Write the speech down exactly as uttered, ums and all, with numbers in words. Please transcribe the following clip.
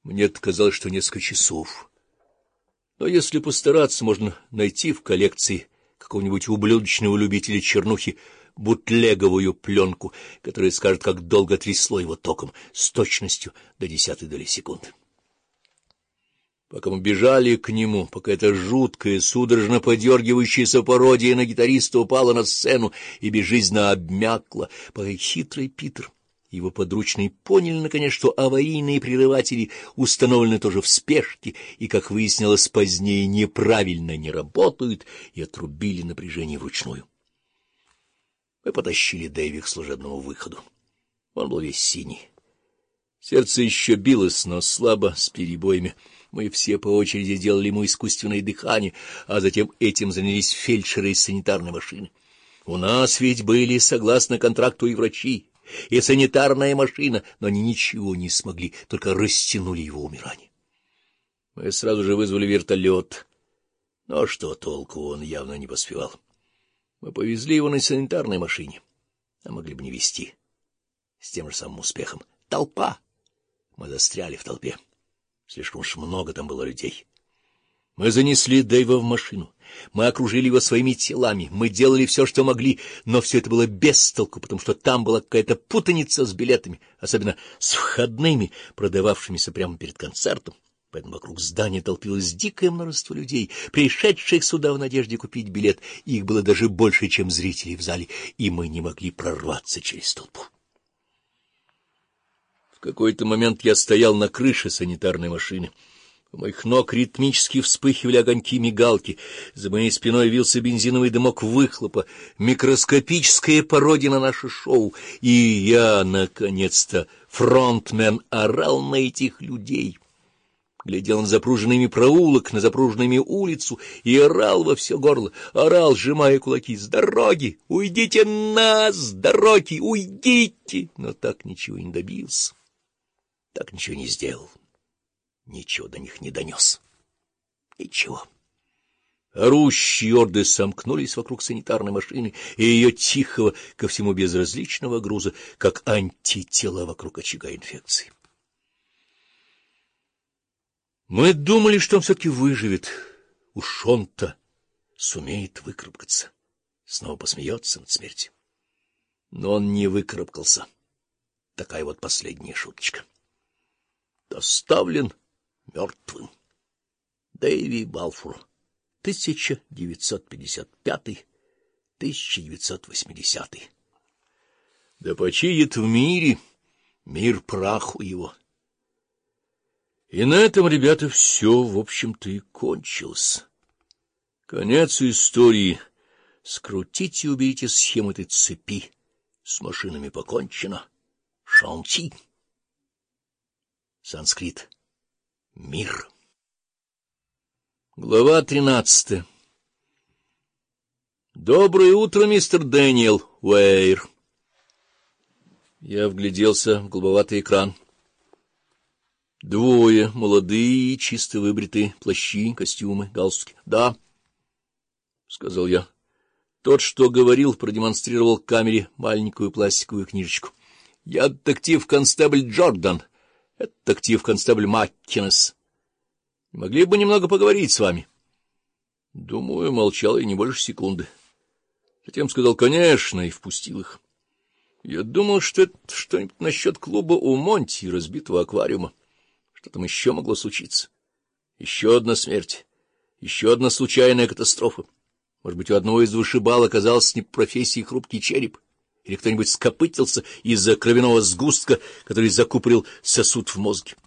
Мне казалось, что несколько часов. Но если постараться, можно найти в коллекции какого-нибудь ублюдочного любителя чернухи бутлеговую пленку, которая скажет, как долго трясло его током, с точностью до десятой доли секунды. Пока мы бежали к нему, пока эта жуткая, судорожно подергивающаяся пародия на гитариста упала на сцену и безжизненно обмякла, пока хитрый Питер и его подручные поняли, наконец, что аварийные прерыватели установлены тоже в спешке и, как выяснилось позднее, неправильно не работают, и отрубили напряжение вручную. Мы потащили Дэйви к служебному выходу. Он был весь синий. Сердце еще билось, но слабо, с перебоями. Мы все по очереди делали ему искусственное дыхание, а затем этим занялись фельдшеры из санитарной машины. У нас ведь были, согласно контракту, и врачи, и санитарная машина, но они ничего не смогли, только растянули его умирание. Мы сразу же вызвали вертолет, но что толку, он явно не поспевал. Мы повезли его на санитарной машине, а могли бы не везти. С тем же самым успехом. Толпа! Мы застряли в толпе. Слишком уж много там было людей. Мы занесли Дэйва в машину. Мы окружили его своими телами. Мы делали все, что могли, но все это было без толку, потому что там была какая-то путаница с билетами, особенно с входными, продававшимися прямо перед концертом. Поэтому вокруг здания толпилось дикое множество людей, пришедших сюда в надежде купить билет. Их было даже больше, чем зрителей в зале, и мы не могли прорваться через толпу. В какой-то момент я стоял на крыше санитарной машины. У моих ног ритмически вспыхивали огоньки-мигалки, за моей спиной вился бензиновый дымок выхлопа, микроскопическая пародия на наше шоу, и я, наконец-то, фронтмен, орал на этих людей. Глядел на запруженными проулок, на запруженными улицу и орал во все горло, орал, сжимая кулаки: «С дороги! Уйдите нас! С дороги! Уйдите!» Но так ничего не добился, так ничего не сделал, ничего до них не донес. Ничего. Орущие орды сомкнулись вокруг санитарной машины и ее тихого, ко всему безразличного груза, как антитела вокруг очага инфекции. Мы думали, что он все-таки выживет. Уж он-то сумеет выкарабкаться, снова посмеется над смертью. Но он не выкарабкался. Такая вот последняя шуточка. Доставлен мертвым. Дэйви Балфур, тысяча девятьсот пятьдесят пятый — тысяча девятьсот восьмидесятый. Да почиет в мире, мир праху его. И на этом, ребята, все, в общем-то, и кончилось. Конец истории. Скрутите и уберите схему этой цепи. С машинами покончено. Шанти. Санскрит. Мир. Глава тринадцатая. Доброе утро, мистер Дэниел Уэйр. Я вгляделся в голубоватый экран. Двое, молодые, чисто выбритые, плащи, костюмы, галстуки. — Да, — сказал я. Тот, что говорил, продемонстрировал камере маленькую пластиковую книжечку. — Я детектив-констебль Джордан. Это детектив-констебль Маккинес. Не могли бы немного поговорить с вами? Думаю, молчал я не больше секунды. Затем сказал «конечно» и впустил их. Я думал, что это что-нибудь насчет клуба у Монти и разбитого аквариума. Что там еще могло случиться? Еще одна смерть, еще одна случайная катастрофа. Может быть, у одного из вышибал оказался не по профессии хрупкий череп, или кто-нибудь скопытился из-за кровяного сгустка, который закупорил сосуд в мозге.